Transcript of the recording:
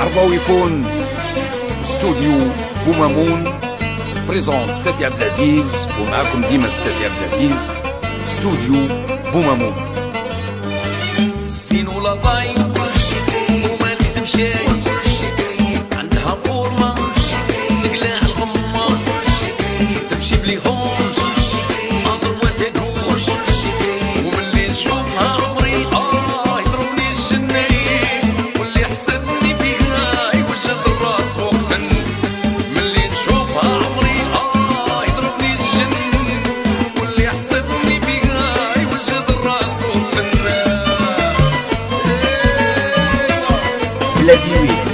عرباوي فون استوديو بومامون بريزونت ستاتي عبد العزيز، ومعكم ديما ستاتي عبد العزيز. استوديو بومامون. الزين ولا ضايع وما نخدم شاي، عندها فورمة تقلع الغمة، تمشي بليهم أضرب وتقوش، وملي نشوفها عمري يضربني الجنين، واللي يحسدني فيها يوجد الراس وقفن. ملي نشوفها عمري يضربني الجنين، واللي يحسدني فيها يوجد الراس وقفن. بلادي وين